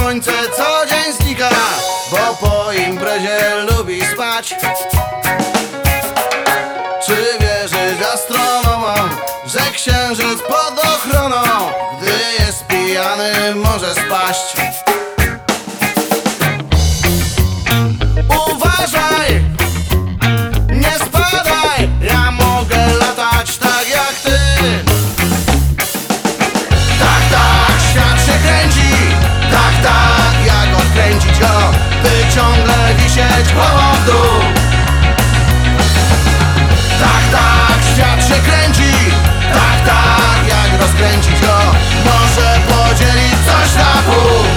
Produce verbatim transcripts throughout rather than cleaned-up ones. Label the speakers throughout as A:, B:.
A: słońce co dzień znika, bo po imprezie lubi spać. Czy wierzyć astronomom, że księżyc pod ochroną, gdy jest pijany, może spaść? Uważaj, nie spadaj, ja mogę latać tak jak ty. Tak, tak, świat się kręci, tak, tak, jak odkręcić go, by ciągle wisieć głową w dół. Tak, tak, świat się kręci, tak, tak, jak rozkręcić go, może podzielić coś na pół.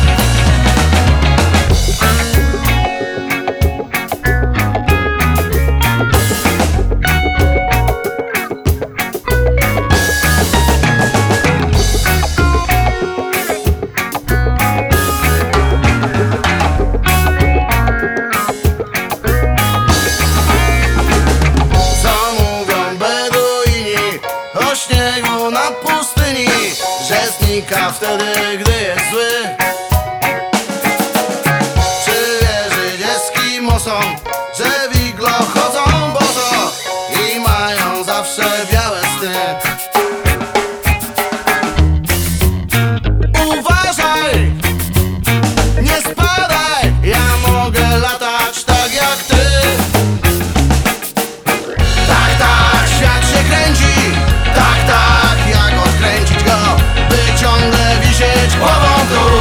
A: Śniegu na pustyni, że znika wtedy, gdy jest zły. Czy wierzyć Eskimosom, że w iglo chodzą boso i mają zawsze białe sny? Uważaj, nie spadaj, ja mogę latać tak jak ty. Tak, tak, świat się kręci, tak, tak, jak odkręcić go, by ciągle wisieć głową w dół.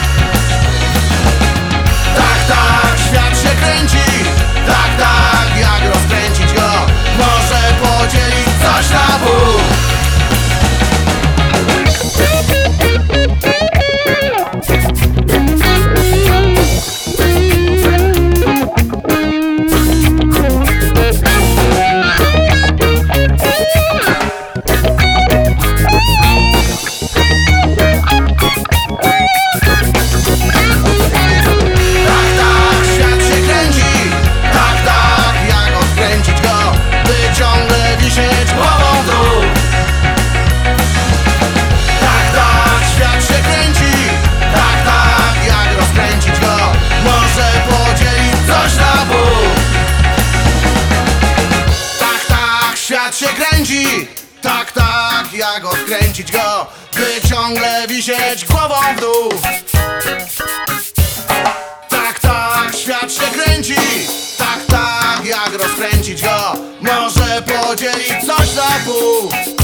A: Tak, tak, świat się kręci, tak, tak, jak rozkręcić go, może podzielić coś na pół. Świat się kręci, tak, tak, jak odkręcić go, by ciągle wisieć głową w dół. Tak, tak, świat się kręci, tak, tak, jak rozkręcić go, może podzielić coś na pół.